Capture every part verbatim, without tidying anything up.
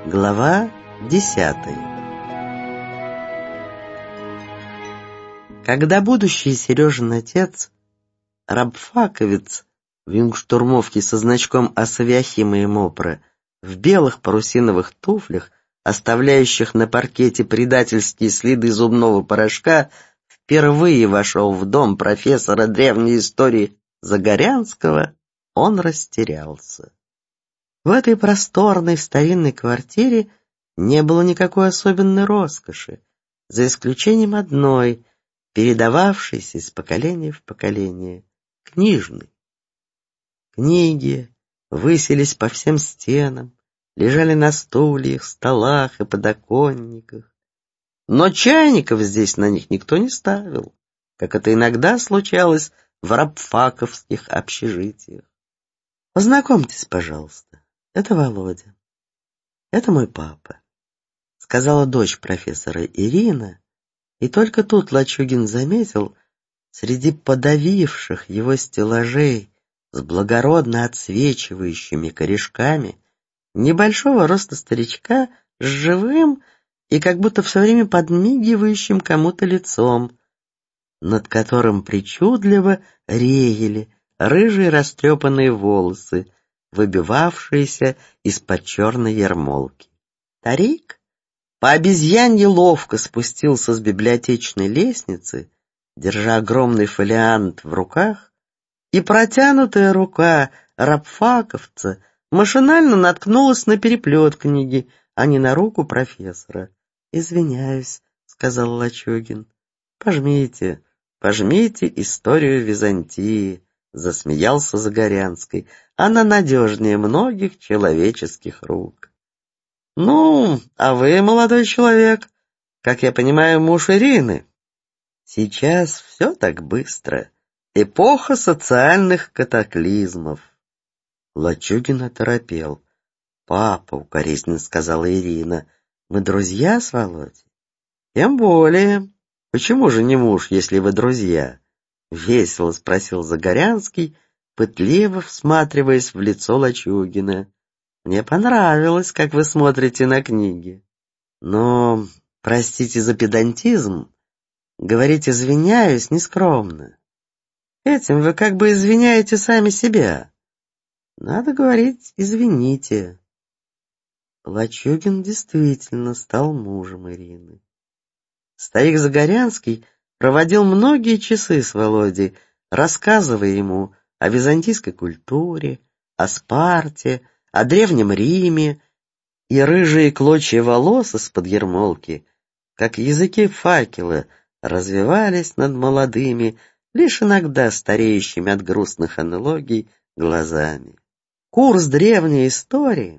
Глава десятая. Когда будущий Сережин отец, рабфаковец в юнгштурмовке со значком Асавиахима и Мопра, в белых парусиновых туфлях, оставляющих на паркете предательские следы зубного порошка, впервые вошел в дом профессора древней истории Загорянского, он растерялся. В этой просторной старинной квартире не было никакой особенной роскоши, за исключением одной, передававшейся из поколения в поколение, книжной. Книги высились по всем стенам, лежали на стульях, столах и подоконниках. Но чайников здесь на них никто не ставил, как это иногда случалось в рабфаковских общежитиях. «Познакомьтесь, пожалуйста, это Володя. Это мой папа», — сказала дочь профессора Ирина, и только тут Лачугин заметил, среди подавивших его стеллажей с благородно отсвечивающими корешками, небольшого роста старичка с живым и как будто все время подмигивающим кому-то лицом, над которым причудливо реяли рыжие растрепанные волосы, выбивавшиеся из-под черной ермолки. Старик по обезьянье ловко спустился с библиотечной лестницы, держа огромный фолиант в руках, и протянутая рука рабфаковца машинально наткнулась на переплет книги, а не на руку профессора. «Извиняюсь», — сказал Лачугин. «Пожмите, пожмите историю Византии», — засмеялся Загорянский. «Она надежнее многих человеческих рук». «Ну, а вы, молодой человек, как я понимаю, муж Ирины?» «Сейчас все так быстро. Эпоха социальных катаклизмов». Лачугин оторопел. «Папа», — укоризненно сказала Ирина, — «мы друзья с Володей?» «Тем более. Почему же не муж, если вы друзья?» — весело спросил Загорянский, пытливо всматриваясь в лицо Лачугина. «Мне понравилось, как вы смотрите на книги. Но, простите за педантизм, говорить «извиняюсь» нескромно. Этим вы как бы извиняете сами себя. Надо говорить «извините». Лачугин действительно стал мужем Ирины. Старик Загорянский проводил многие часы с Володей, рассказывая ему о византийской культуре, о Спарте, о Древнем Риме, и рыжие клочья волос из-под ермолки, как языки факела, развивались над молодыми, лишь иногда стареющими от грустных аналогий, глазами. Курс древней истории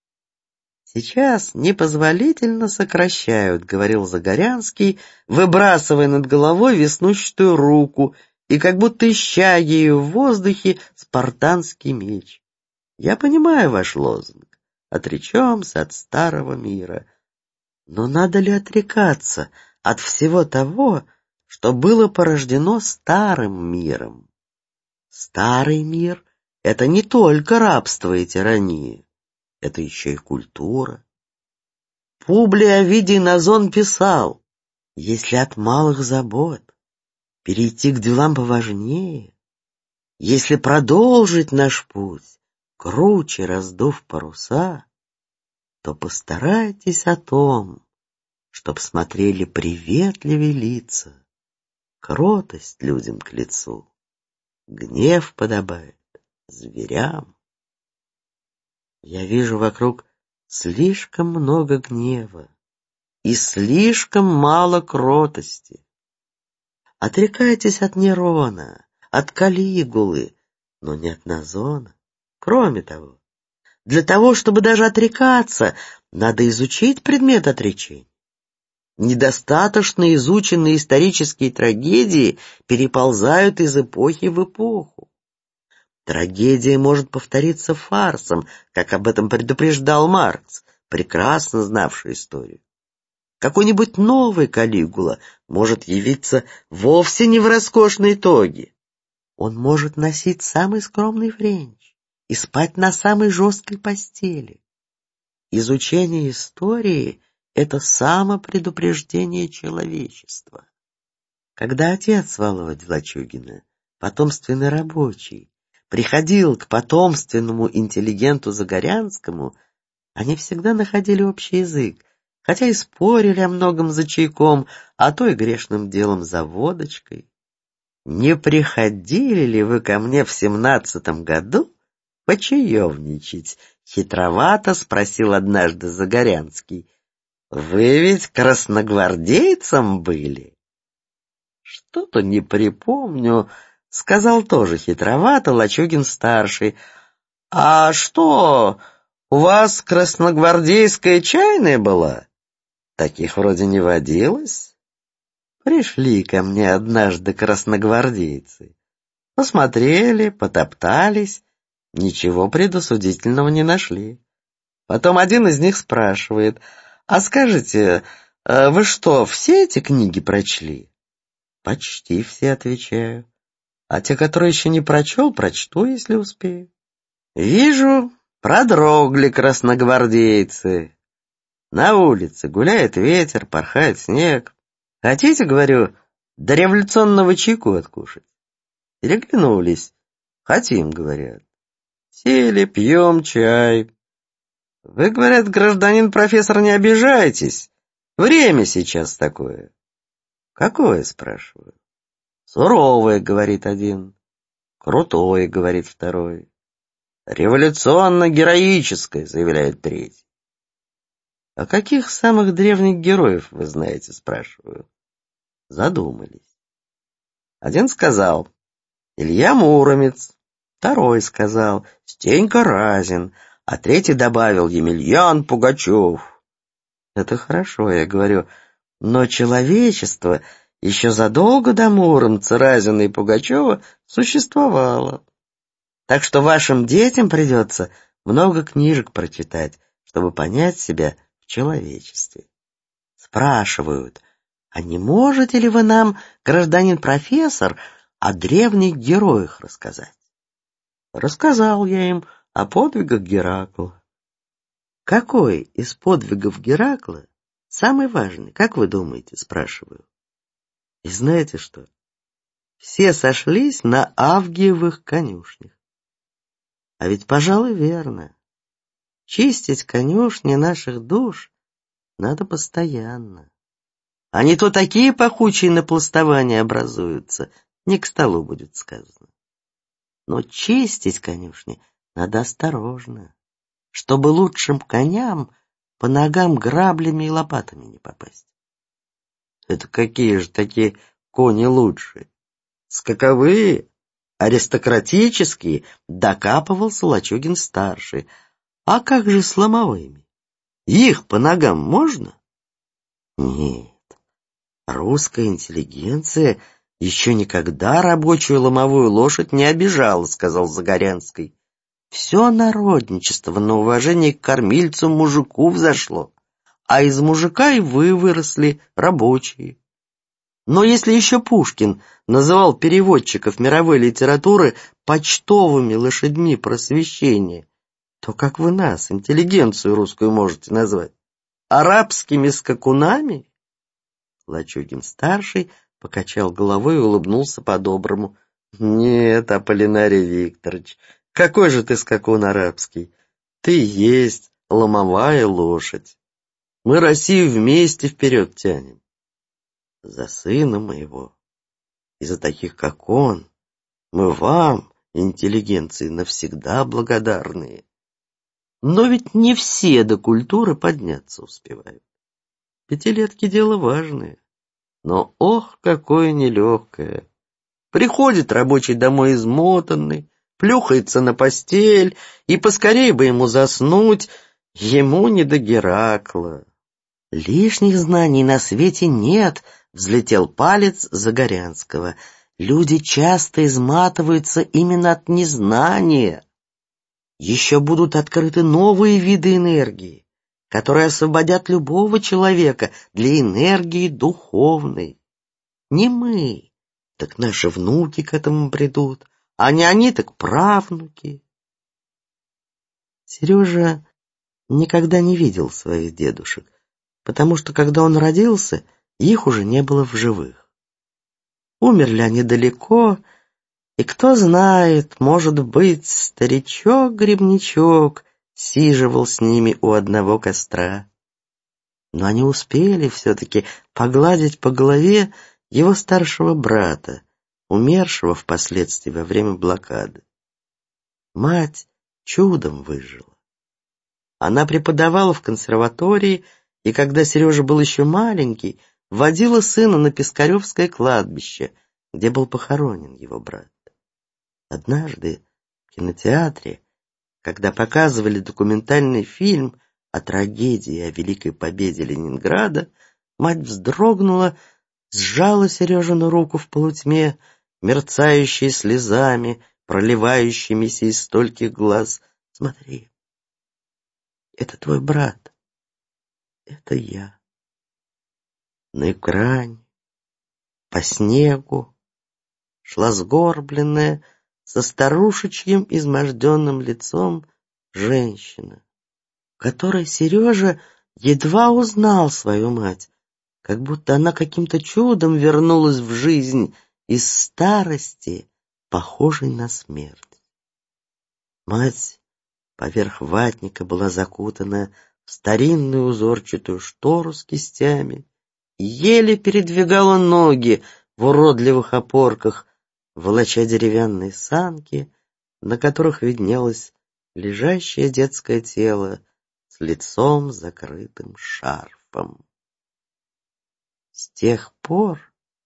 сейчас непозволительно сокращают, говорил Загорянский, выбрасывая над головой веснущатую руку и как будто ища ею в воздухе спартанский меч. Я понимаю ваш лозунг. Отречемся от старого мира. Но надо ли отрекаться от всего того, что было порождено старым миром? Старый мир — это не только рабство и тирания. Это еще и культура. Публий Овидий Назон писал: если от малых забот перейти к делам поважнее, если продолжить наш путь, круче раздув паруса, то постарайтесь о том, чтоб смотрели приветливее лица, кротость людям к лицу, гнев подобает зверям. Я вижу вокруг слишком много гнева и слишком мало кротости. Отрекайтесь от Нерона, от Калигулы, но не от Назона. Кроме того, для того, чтобы даже отрекаться, надо изучить предмет отречения. Недостаточно изученные исторические трагедии переползают из эпохи в эпоху. Трагедия может повториться фарсом, как об этом предупреждал Маркс, прекрасно знавший историю. Какой-нибудь новый Калигула может явиться вовсе не в роскошной тоге. Он может носить самый скромный френч и спать на самой жесткой постели. Изучение истории — это самопредупреждение человечества. Когда отец Володи Лачугина, потомственный рабочий, приходил к потомственному интеллигенту Загорянскому, они всегда находили общий язык, хотя и спорили о многом за чайком, а то и грешным делом за водочкой. «Не приходили ли вы ко мне в семнадцатом году почаевничать?» — хитровато спросил однажды Загорянский. «Вы ведь красногвардейцем были?» «Что-то не припомню», — сказал тоже хитровато Лачугин-старший. «А что, у вас красногвардейская чайная была? Таких вроде не водилось. Пришли ко мне однажды красногвардейцы. Посмотрели, потоптались, ничего предосудительного не нашли. Потом один из них спрашивает: «А скажите, вы что, все эти книги прочли?» «Почти все», — отвечаю. «А те, которые еще не прочел, прочту, если успею». Вижу, продрогли красногвардейцы. На улице гуляет ветер, порхает снег. «Хотите, — говорю, — до революционного чайку откушать?» Переглянулись. «Хотим», — говорят. Сели, пьем чай. «Вы, — говорят, — гражданин профессор, не обижайтесь. Время сейчас такое». «Какое?» — спрашиваю. «Суровое», — говорит один. «Крутое», — говорит второй. «Революционно-героическое», — заявляет третий. «А каких самых древних героев вы знаете?» — спрашиваю. Задумались. Один сказал: «Илья Муромец». Второй сказал: «Стенька Разин». А третий добавил: «Емельян Пугачев». «Это хорошо», — я говорю, — «но человечество еще задолго до Муромца, Разина и Пугачева существовало. Так что вашим детям придется много книжек прочитать, чтобы понять себя в человечестве». Спрашивают: «А не можете ли вы нам, гражданин профессор, о древних героях рассказать?» Рассказал я им о подвигах Геракла. «Какой из подвигов Геракла самый важный, как вы думаете?» — спрашиваю. И знаете что? Все сошлись на Авгиевых конюшнях. А ведь, пожалуй, верно. Чистить конюшни наших душ надо постоянно. А не то такие пахучие напластования образуются, не к столу будет сказано. Но чистить конюшни надо осторожно, чтобы лучшим коням по ногам граблями и лопатами не попасть. Это какие же такие кони лучшие? Скаковые, аристократические, докапывался Лачугин-старший. А как же с ломовыми? Их по ногам можно? Нет, русская интеллигенция еще никогда рабочую ломовую лошадь не обижала, сказал Загорянский. Все народничество на уважение к кормильцу-мужику взошло, а из мужика и вы выросли, рабочие. Но если еще Пушкин называл переводчиков мировой литературы почтовыми лошадьми просвещения, то как вы нас, интеллигенцию русскую, можете назвать? Арабскими скакунами? Лачугин-старший покачал головой и улыбнулся по-доброму. Нет, Аполлинарий Викторович, какой же ты скакун арабский? Ты есть ломовая лошадь. Мы Россию вместе вперед тянем. За сына моего и за таких, как он, мы вам, интеллигенции, навсегда благодарны. Но ведь не все до культуры подняться успевают. Пятилетки — дело важное, но ох, какое нелегкое. Приходит рабочий домой измотанный, плюхается на постель, и поскорее бы ему заснуть, ему не до Геракла. Лишних знаний на свете нет, взлетел палец Загорянского. Люди часто изматываются именно от незнания. Еще будут открыты новые виды энергии, которые освободят любого человека для энергии духовной. Не мы, так наши внуки к этому придут, а не они, так правнуки. Сережа никогда не видел своих дедушек, потому что, когда он родился, их уже не было в живых. Умерли они далеко, и кто знает, может быть, старичок-грибничок сиживал с ними у одного костра. Но они успели все-таки погладить по голове его старшего брата, умершего впоследствии во время блокады. Мать чудом выжила. Она преподавала в консерватории, и когда Сережа был еще маленький, водила сына на Пискаревское кладбище, где был похоронен его брат. Однажды в кинотеатре, когда показывали документальный фильм о трагедии, о великой победе Ленинграда, мать вздрогнула, сжала Сережину руку в полутьме, мерцающей слезами, проливающимися из стольких глаз. «Смотри, это твой брат, это я». На экране, по снегу, шла сгорбленная, со старушечьим изможденным лицом женщина, в которой Сережа едва узнал свою мать, как будто она каким-то чудом вернулась в жизнь из старости, похожей на смерть. Мать поверх ватника была закутана в старинную узорчатую штору с кистями, еле передвигала ноги в уродливых опорках, волоча деревянные санки, на которых виднелось лежащее детское тело с лицом закрытым шарфом. С тех пор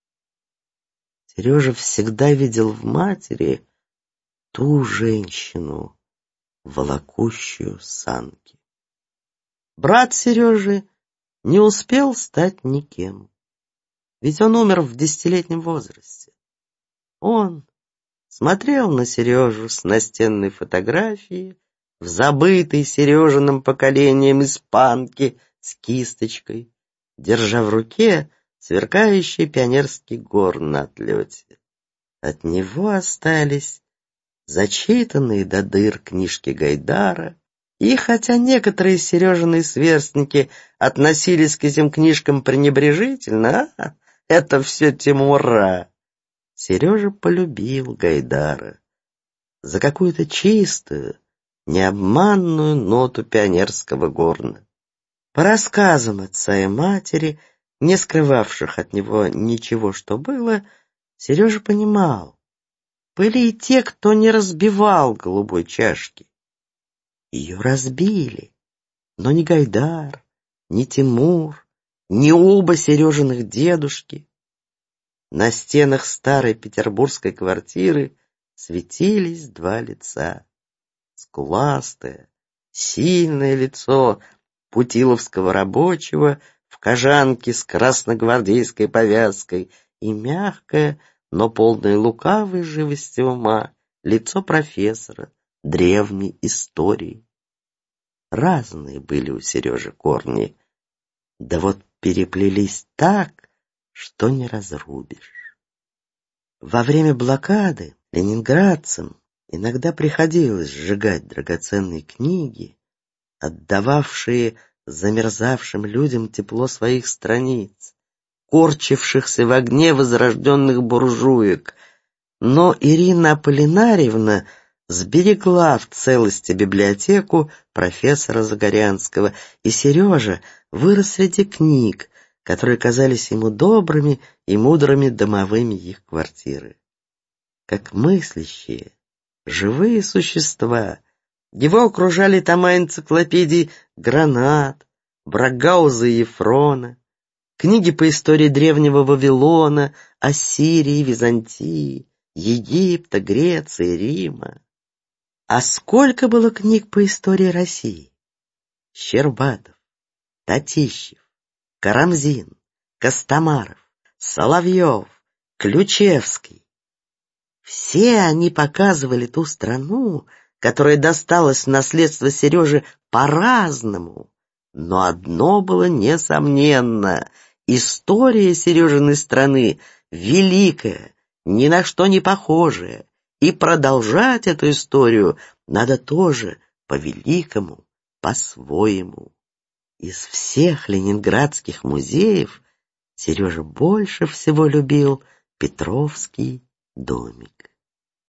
Сережа всегда видел в матери ту женщину, волокущую санки. Брат Сережи не успел стать никем, ведь он умер в десятилетнем возрасте. Он смотрел на Сережу с настенной фотографии, в забытой Сережиным поколением испанки с кисточкой, держа в руке сверкающий пионерский горн на отлете. От него остались зачитанные до дыр книжки Гайдара, и хотя некоторые Сережины сверстники относились к этим книжкам пренебрежительно, а, это все Тимура, Сережа полюбил Гайдара за какую-то чистую, необманную ноту пионерского горна. По рассказам отца и матери, не скрывавших от него ничего, что было, Сережа понимал, были и те, кто не разбивал голубой чашки. Ее разбили, но ни Гайдар, ни Тимур, ни оба Сережиных дедушки. На стенах старой петербургской квартиры светились два лица. Скуластое, сильное лицо путиловского рабочего в кожанке с красногвардейской повязкой и мягкое, но полное лукавой живости ума лицо профессора древней истории. Разные были у Сережи корни, да вот переплелись так, что не разрубишь. Во время блокады ленинградцам иногда приходилось сжигать драгоценные книги, отдававшие замерзавшим людям тепло своих страниц, корчившихся в огне возрожденных буржуек. Но Ирина Аполлинарьевна сберегла в целости библиотеку профессора Загорянского, и Сережа вырос среди книг, которые казались ему добрыми и мудрыми домовыми их квартиры. Как мыслящие, живые существа, его окружали тома энциклопедий Гранат, Брагауза и Ефрона, книги по истории древнего Вавилона, Ассирии, Византии, Египта, Греции, Рима. А сколько было книг по истории России? Щербатов, Татищев, Карамзин, Костомаров, Соловьев, Ключевский. Все они показывали ту страну, которая досталась в наследство Сереже по-разному, но одно было несомненно: история Сережиной страны великая, ни на что не похожая, и продолжать эту историю надо тоже по великому по-своему. Из всех ленинградских музеев Сережа больше всего любил Петровский домик.